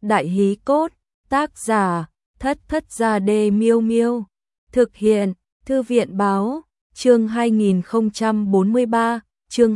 Đại hí cốt, tác giả, Thất Thất Gia Đê Miêu Miêu. Thực hiện, Thư viện báo, chương 2043, chương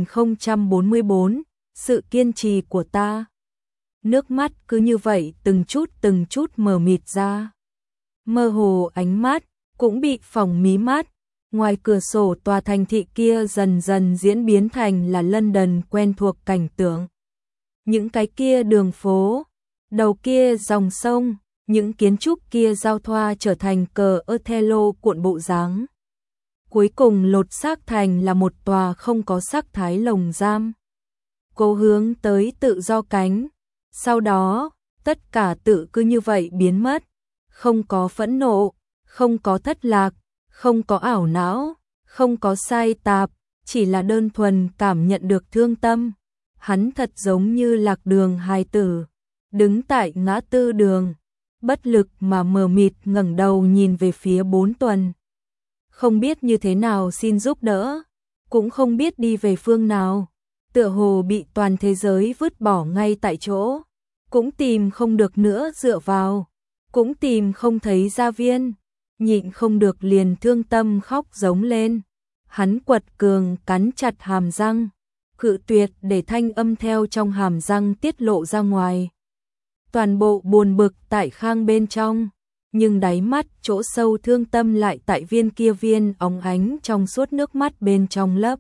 2044, sự kiên trì của ta. Nước mắt cứ như vậy từng chút mờ mịt ra. Mơ hồ ánh mắt, cũng bị phỏng mí mắt. Ngoài cửa sổ tòa thành thị kia dần dần diễn biến thành là London quen thuộc cảnh tượng. Những cái kia đường phố, đầu kia dòng sông, những kiến trúc kia giao thoa trở thành cờ Othello cuộn bộ dáng. Cuối cùng lột xác thành là một tòa không có sắc thái lồng giam. Cố hướng tới tự do cánh. Sau đó, tất cả tự cứ như vậy biến mất. Không có phẫn nộ, không có thất lạc, không có ảo não, không có sai tạp, chỉ là đơn thuần cảm nhận được thương tâm. Hắn thật giống như lạc đường hài tử, đứng tại ngã tư đường, bất lực mà mờ mịt ngẩng đầu nhìn về phía 4 tuần. Không biết như thế nào xin giúp đỡ, cũng không biết đi về phương nào, tựa hồ bị toàn thế giới vứt bỏ ngay tại chỗ, cũng tìm không được nữa dựa vào, cũng tìm không thấy gia viên, nhịn không được liền thương tâm khóc giống lên. Hắn quật cường cắn chặt hàm răng, cự tuyệt để thanh âm theo trong hàm răng tiết lộ ra ngoài. Toàn bộ buồn bực tại khang bên trong, nhưng đáy mắt chỗ sâu thương tâm lại tại viên óng ánh trong suốt nước mắt bên trong lấp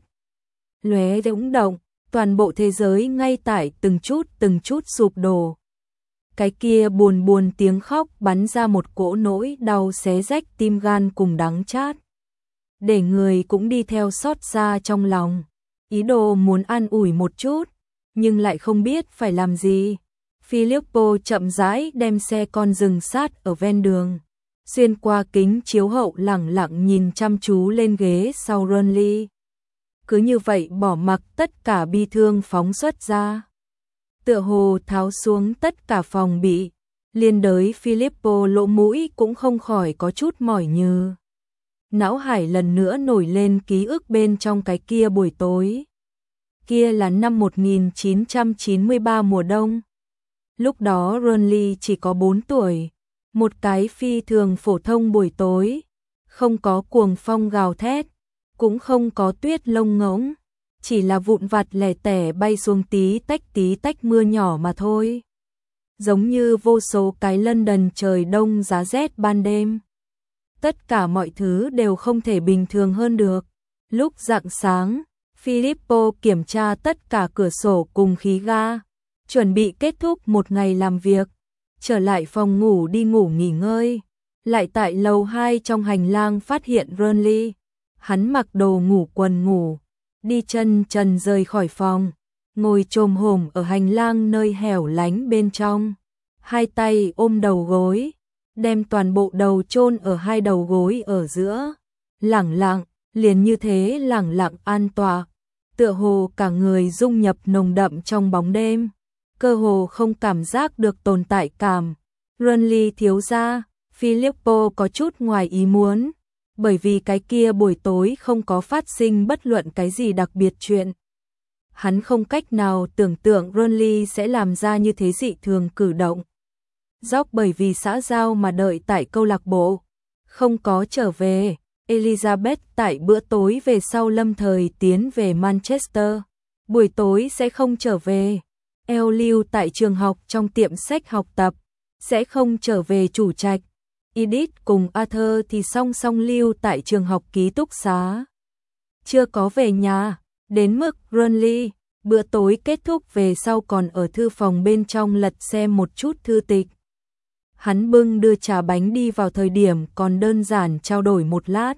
lóe rỗng động, toàn bộ thế giới ngay tại từng chút sụp đổ. Cái kia buồn tiếng khóc bắn ra một cỗ nỗi đau xé rách tim gan cùng đắng chát. Để người cũng đi theo xót xa trong lòng, ý đồ muốn an ủi một chút, nhưng lại không biết phải làm gì. Filippo chậm rãi đem xe con dừng sát ở ven đường, xuyên qua kính chiếu hậu lẳng lặng nhìn chăm chú lên ghế sau Ronly. Cứ như vậy bỏ mặc tất cả bi thương phóng xuất ra. Tựa hồ tháo xuống tất cả phòng bị, liên đới Filippo lỗ mũi cũng không khỏi có chút mỏi nhừ. Não hải lần nữa nổi lên ký ức bên trong cái kia buổi tối. Kia là năm 1993 mùa đông. Lúc đó Ronly chỉ có 4 tuổi, một cái phi thường phổ thông buổi tối, không có cuồng phong gào thét, cũng không có tuyết lông ngỗng, chỉ là vụn vặt lẻ tẻ bay xuống tí tách mưa nhỏ mà thôi. Giống như vô số cái London trời đông giá rét ban đêm. Tất cả mọi thứ đều không thể bình thường hơn được. Lúc rạng sáng, Filippo kiểm tra tất cả cửa sổ cùng khí ga, chuẩn bị kết thúc một ngày làm việc, trở lại phòng ngủ đi ngủ nghỉ ngơi. Lại tại lầu 2 trong hành lang phát hiện Ronly. Hắn mặc đồ ngủ quần ngủ, đi chân trần rời khỏi phòng, ngồi chồm hổm ở hành lang nơi hẻo lánh bên trong, hai tay ôm đầu gối, đem toàn bộ đầu chôn ở hai đầu gối ở giữa, lẳng lặng, liền như thế lẳng lặng an tọa, tựa hồ cả người dung nhập nồng đậm trong bóng đêm, cơ hồ không cảm giác được tồn tại cảm. Ronly thiếu gia, Filippo có chút ngoài ý muốn, bởi vì cái kia buổi tối không có phát sinh bất luận cái gì đặc biệt chuyện. Hắn không cách nào tưởng tượng Ronly sẽ làm ra như thế dị thường cử động. Dốc bởi vì xã giao mà đợi tại câu lạc bộ, không có trở về. Elizabeth tại bữa tối về sau lâm thời tiến về Manchester, buổi tối sẽ không trở về. Elle lưu tại trường học trong tiệm sách học tập, sẽ không trở về chủ trạch. Edith cùng Arthur thì song song lưu tại trường học ký túc xá, chưa có về nhà, đến mức Ronly bữa tối kết thúc về sau còn ở thư phòng bên trong lật xem một chút thư tịch. Hắn bưng đưa trà bánh đi vào thời điểm còn đơn giản trao đổi một lát.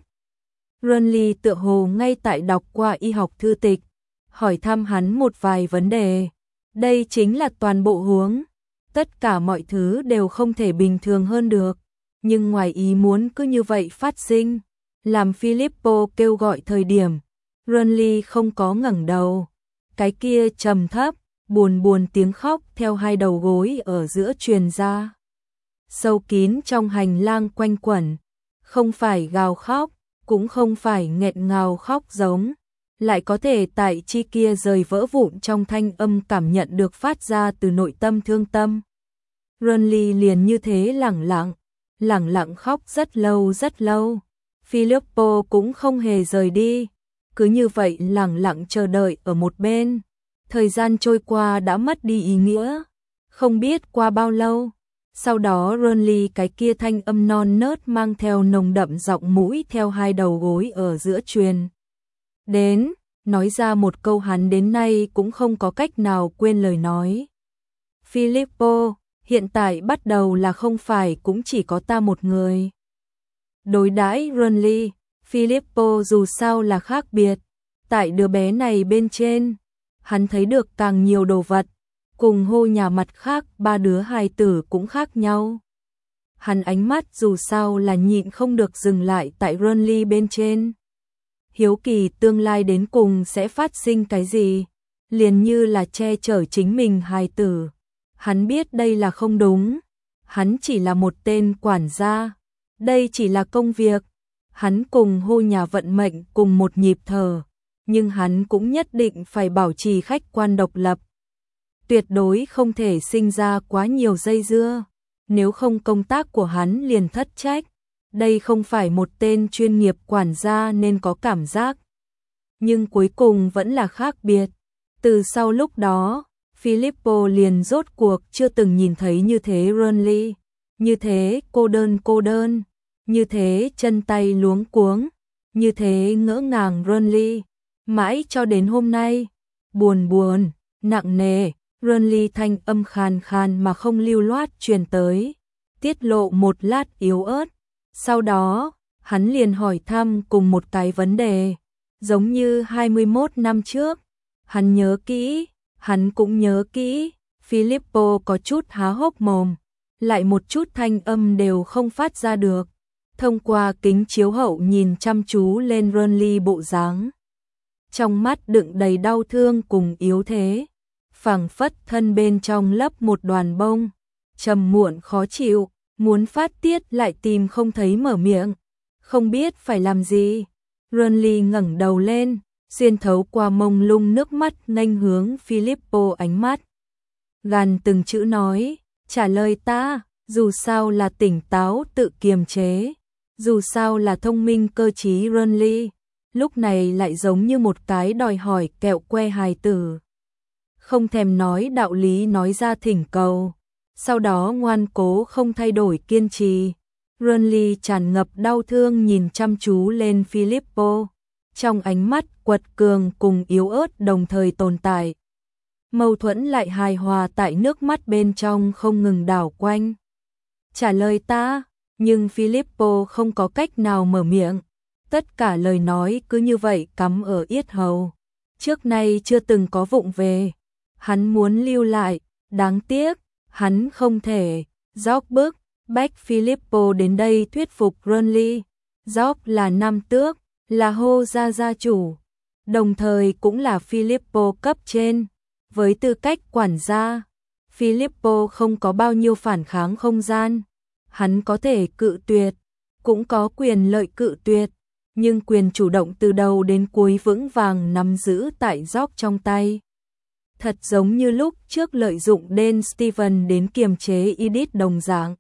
Ronly tựa hồ ngay tại đọc qua y học thư tịch, hỏi thăm hắn một vài vấn đề. Đây chính là toàn bộ huống, tất cả mọi thứ đều không thể bình thường hơn được. Nhưng ngoài ý muốn cứ như vậy phát sinh, làm Filippo kêu gọi thời điểm, Ronly không có ngẩng đầu. Cái kia trầm thấp, buồn tiếng khóc theo hai đầu gối ở giữa truyền ra. Sâu kín trong hành lang quanh quẩn, không phải gào khóc, cũng không phải nghẹn ngào khóc giống, lại có thể tại chi kia rời vỡ vụn trong thanh âm cảm nhận được phát ra từ nội tâm thương tâm. Renly liền như thế lẳng lặng khóc rất lâu. Filippo cũng không hề rời đi, cứ như vậy lẳng lặng chờ đợi ở một bên. Thời gian trôi qua đã mất đi ý nghĩa, không biết qua bao lâu. Sau đó Renly cái kia thanh âm non nớt mang theo nồng đậm giọng mũi theo hai đầu gối ở giữa truyền đến, nói ra một câu hắn đến nay cũng không có cách nào quên lời nói. Filippo, hiện tại bắt đầu là không phải cũng chỉ có ta một người. Đối đãi Renly, Filippo dù sao là khác biệt. Tại đứa bé này bên trên, hắn thấy được càng nhiều đồ vật, cùng hô nhà mặt khác ba đứa hài tử cũng khác nhau. Hắn ánh mắt dù sao là nhịn không được dừng lại tại Renly bên trên. Hiếu kỳ tương lai đến cùng sẽ phát sinh cái gì, liền như là che chở chính mình hài tử. Hắn biết đây là không đúng, hắn chỉ là một tên quản gia, đây chỉ là công việc. Hắn cùng hô nhà vận mệnh cùng một nhịp thở, nhưng hắn cũng nhất định phải bảo trì khách quan độc lập. Tuyệt đối không thể sinh ra quá nhiều dây dưa, nếu không công tác của hắn liền thất trách. Đây không phải một tên chuyên nghiệp quản gia nên có cảm giác. Nhưng cuối cùng vẫn là khác biệt. Từ sau lúc đó, Filippo liền rốt cuộc chưa từng nhìn thấy như thế Renly, như thế cô đơn, như thế chân tay luống cuống, như thế ngỡ ngàng Renly. Mãi cho đến hôm nay, buồn, nặng nề, Renly thanh âm khàn khàn mà không lưu loát truyền tới, tiết lộ một lát yếu ớt. Sau đó, hắn liền hỏi thăm cùng một cái vấn đề, giống như 21 năm trước. Hắn nhớ kỹ, hắn cũng nhớ kỹ. Filippo có chút há hốc mồm, lại một chút thanh âm đều không phát ra được. Thông qua kính chiếu hậu nhìn chăm chú lên Renly bộ dáng, trong mắt đựng đầy đau thương cùng yếu thế, phảng phất thân bên trong lấp một đoàn bông, trầm muộn khó chịu, muốn phát tiết lại tìm không thấy mở miệng, không biết phải làm gì. Renly ngẩng đầu lên, xuyên thấu qua mông lung nước mắt nghênh hướng Filippo, ánh mắt gằn từng chữ nói, trả lời ta, dù sao là tỉnh táo tự kiềm chế, dù sao là thông minh cơ trí. Renly lúc này lại giống như một cái đòi hỏi kẹo que hài tử, không thèm nói đạo lý nói ra thỉnh cầu, sau đó ngoan cố không thay đổi kiên trì. Renly tràn ngập đau thương nhìn chăm chú lên Filippo, trong ánh mắt quật cường cùng yếu ớt đồng thời tồn tại. Mâu thuẫn lại hài hòa tại nước mắt bên trong không ngừng đảo quanh. Trả lời ta, nhưng Filippo không có cách nào mở miệng. Tất cả lời nói cứ như vậy cắm ở yết hầu. Trước nay chưa từng có vụng về. Hắn muốn lưu lại, đáng tiếc, hắn không thể. Job bước, bách Filippo đến đây thuyết phục Renly. Job là nam tước, là hô gia chủ, đồng thời cũng là Filippo cấp trên. Với tư cách quản gia, Filippo không có bao nhiêu phản kháng không gian. Hắn có thể cự tuyệt, cũng có quyền lợi cự tuyệt, nhưng quyền chủ động từ đầu đến cuối vững vàng nắm giữ tại Job trong tay. Thật giống như lúc trước lợi dụng Den Steven đến kiềm chế Edith đồng dạng.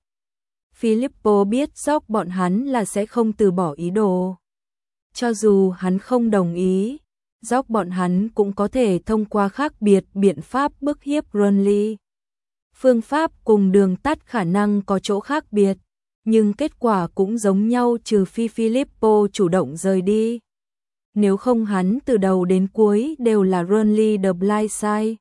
Filippo biết Job bọn hắn là sẽ không từ bỏ ý đồ. Cho dù hắn không đồng ý, Job bọn hắn cũng có thể thông qua khác biệt biện pháp bức hiếp Renly. Phương pháp cùng đường tắt khả năng có chỗ khác biệt, nhưng kết quả cũng giống nhau trừ phi Filippo chủ động rời đi. Nếu không hắn từ đầu đến cuối đều là Renly the blind side.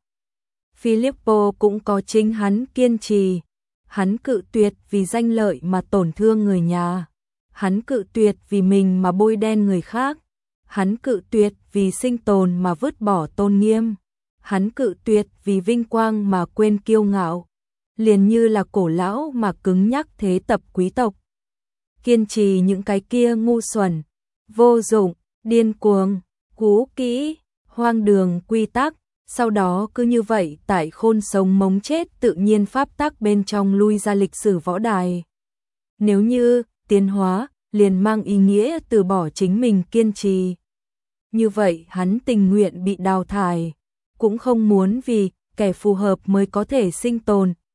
Filippo cũng có chính hắn kiên trì. Hắn cự tuyệt vì danh lợi mà tổn thương người nhà. Hắn cự tuyệt vì mình mà bôi đen người khác. Hắn cự tuyệt vì sinh tồn mà vứt bỏ tôn nghiêm. Hắn cự tuyệt vì vinh quang mà quên kiêu ngạo. Liền như là cổ lão mà cứng nhắc thế tập quý tộc. Kiên trì những cái kia ngu xuẩn, vô dụng, điên cuồng, cũ kỹ, hoang đường quy tắc. Sau đó cứ như vậy tại khôn sống mống chết tự nhiên pháp tắc bên trong lui ra lịch sử võ đài. Nếu như tiến hóa liền mang ý nghĩa từ bỏ chính mình kiên trì. Như vậy hắn tình nguyện bị đào thải, cũng không muốn vì kẻ phù hợp mới có thể sinh tồn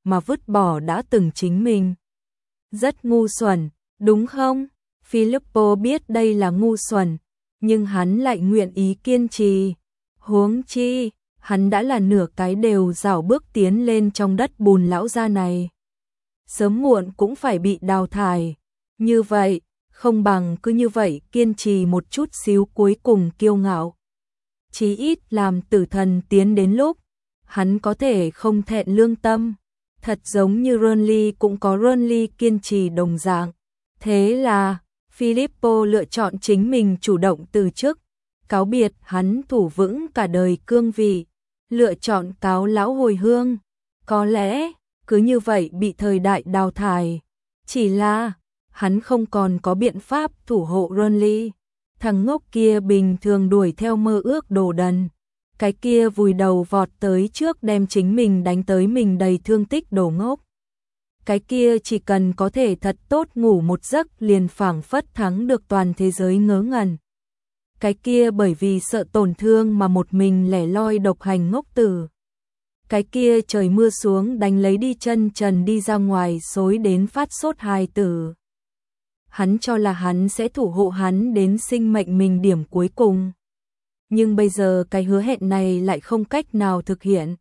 mà vứt bỏ đã từng chính mình. Rất ngu xuẩn, đúng không? Filippo biết đây là ngu xuẩn, nhưng hắn lại nguyện ý kiên trì. Huống chi, hắn đã là nửa cái đều rảo bước tiến lên trong đất bùn lão gia này. Sớm muộn cũng phải bị đào thải. Như vậy, không bằng cứ như vậy kiên trì một chút xíu cuối cùng kiêu ngạo. Chí ít làm tử thần tiến đến lúc, hắn có thể không thẹn lương tâm. Thật giống như Renly cũng có Renly kiên trì đồng dạng. Thế là, Filippo lựa chọn chính mình chủ động từ chức, cáo biệt hắn thủ vững cả đời cương vị, lựa chọn cáo lão hồi hương. Có lẽ, cứ như vậy bị thời đại đào thải. Chỉ là, hắn không còn có biện pháp thủ hộ Renly. Thằng ngốc kia bình thường đuổi theo mơ ước đồ đần. Cái kia vùi đầu vọt tới trước đem chính mình đánh tới mình đầy thương tích đồ ngốc. Cái kia chỉ cần có thể thật tốt ngủ một giấc liền phảng phất thắng được toàn thế giới ngớ ngẩn. Cái kia bởi vì sợ tổn thương mà một mình lẻ loi độc hành ngốc tử. Cái kia trời mưa xuống đánh lấy đi chân trần đi ra ngoài xối đến phát sốt hài tử. Hắn cho là hắn sẽ thủ hộ hắn đến sinh mệnh mình điểm cuối cùng. Nhưng bây giờ cái hứa hẹn này lại không cách nào thực hiện.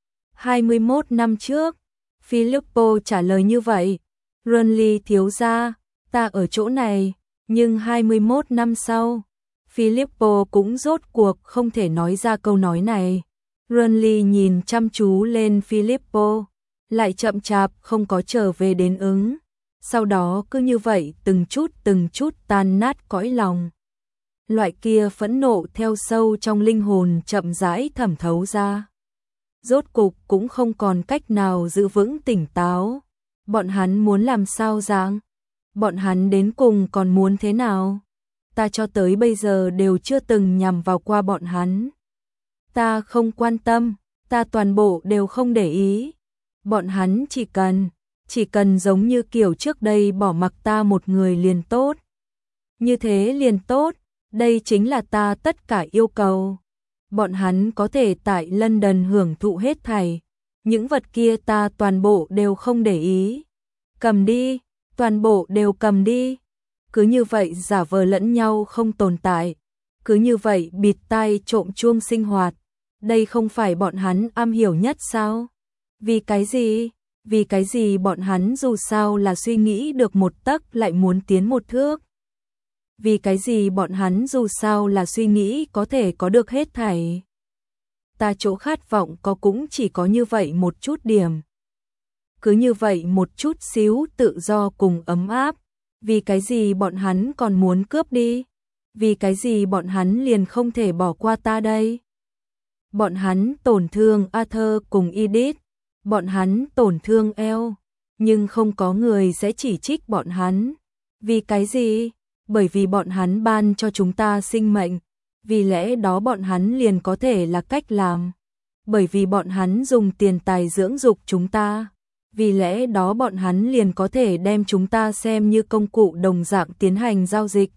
21 năm trước, Filippo trả lời như vậy. Renly thiếu gia, ta ở chỗ này. Nhưng 21 năm sau, Filippo cũng rốt cuộc không thể nói ra câu nói này. Renly nhìn chăm chú lên Filippo, lại chậm chạp không có trở về đến ứng. Sau đó cứ như vậy từng chút tan nát cõi lòng. Loại kia phẫn nộ theo sâu trong linh hồn chậm rãi thẩm thấu ra. Rốt cục cũng không còn cách nào giữ vững tỉnh táo. Bọn hắn muốn làm sao dạng? Bọn hắn đến cùng còn muốn thế nào? Ta cho tới bây giờ đều chưa từng nhằm vào qua bọn hắn. Ta không quan tâm, ta toàn bộ đều không để ý. Bọn hắn chỉ cần giống như kiểu trước đây bỏ mặc ta một người liền tốt. Như thế liền tốt, đây chính là ta tất cả yêu cầu. Bọn hắn có thể tại London hưởng thụ hết thảy. Những vật kia ta toàn bộ đều không để ý. Cầm đi, toàn bộ đều cầm đi. Cứ như vậy giả vờ lẫn nhau không tồn tại. Cứ như vậy bịt tai trộm chuông sinh hoạt. Đây không phải bọn hắn am hiểu nhất sao? Vì cái gì? Vì cái gì bọn hắn dù sao là suy nghĩ được một tấc lại muốn tiến một thước? Vì cái gì bọn hắn dù sao là suy nghĩ có thể có được hết thảy? Ta chỗ khát vọng có cũng chỉ có như vậy một chút điểm. Cứ như vậy một chút xíu tự do cùng ấm áp. Vì cái gì bọn hắn còn muốn cướp đi? Vì cái gì bọn hắn liền không thể bỏ qua ta đây? Bọn hắn tổn thương Arthur cùng Edith. Bọn hắn tổn thương Elle. Nhưng không có người sẽ chỉ trích bọn hắn. Vì cái gì? Bởi vì bọn hắn ban cho chúng ta sinh mệnh. Vì lẽ đó bọn hắn liền có thể là cách làm. Bởi vì bọn hắn dùng tiền tài dưỡng dục chúng ta. Vì lẽ đó bọn hắn liền có thể đem chúng ta xem như công cụ đồng dạng tiến hành giao dịch.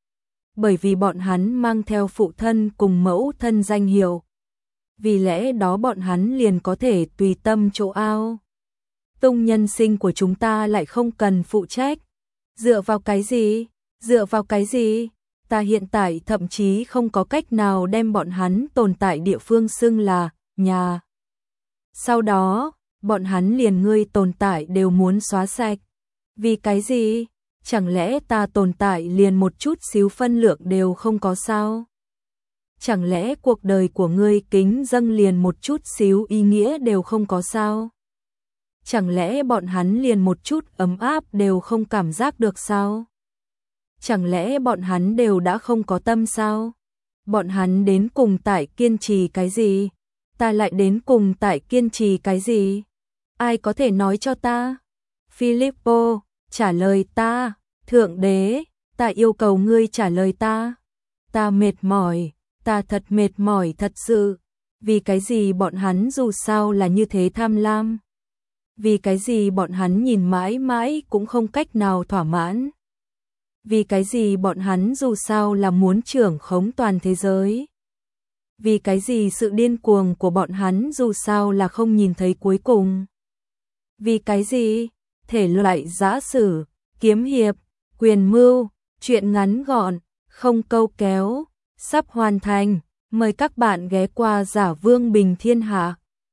Bởi vì bọn hắn mang theo phụ thân cùng mẫu thân danh hiệu. Vì lẽ đó bọn hắn liền có thể tùy tâm chỗ ao. Tung nhân sinh của chúng ta lại không cần phụ trách. Dựa vào cái gì? Dựa vào cái gì? Ta hiện tại thậm chí không có cách nào đem bọn hắn tồn tại địa phương xưng là nhà. Sau đó, bọn hắn liền ngươi tồn tại đều muốn xóa sạch. Vì cái gì? Chẳng lẽ ta tồn tại liền một chút xíu phân lượng đều không có sao? Chẳng lẽ cuộc đời của ngươi kính dâng liền một chút xíu ý nghĩa đều không có sao? Chẳng lẽ bọn hắn liền một chút ấm áp đều không cảm giác được sao? Chẳng lẽ bọn hắn đều đã không có tâm sao? Bọn hắn đến cùng tại kiên trì cái gì? Ta lại đến cùng tại kiên trì cái gì? Ai có thể nói cho ta? Filippo, trả lời ta. Thượng đế, ta yêu cầu ngươi trả lời ta. Ta mệt mỏi, ta thật mệt mỏi thật sự. Vì cái gì bọn hắn dù sao là như thế tham lam? Vì cái gì bọn hắn nhìn mãi mãi cũng không cách nào thỏa mãn? Vì cái gì bọn hắn dù sao là muốn trưởng khống toàn thế giới? Vì cái gì sự điên cuồng của bọn hắn dù sao là không nhìn thấy cuối cùng? Vì cái gì? Thể loại giã sử, kiếm hiệp, quyền mưu, truyện ngắn gọn, không câu kéo, sắp hoàn thành. Mời các bạn ghé qua Giả Vương Bình Thiên Hạ.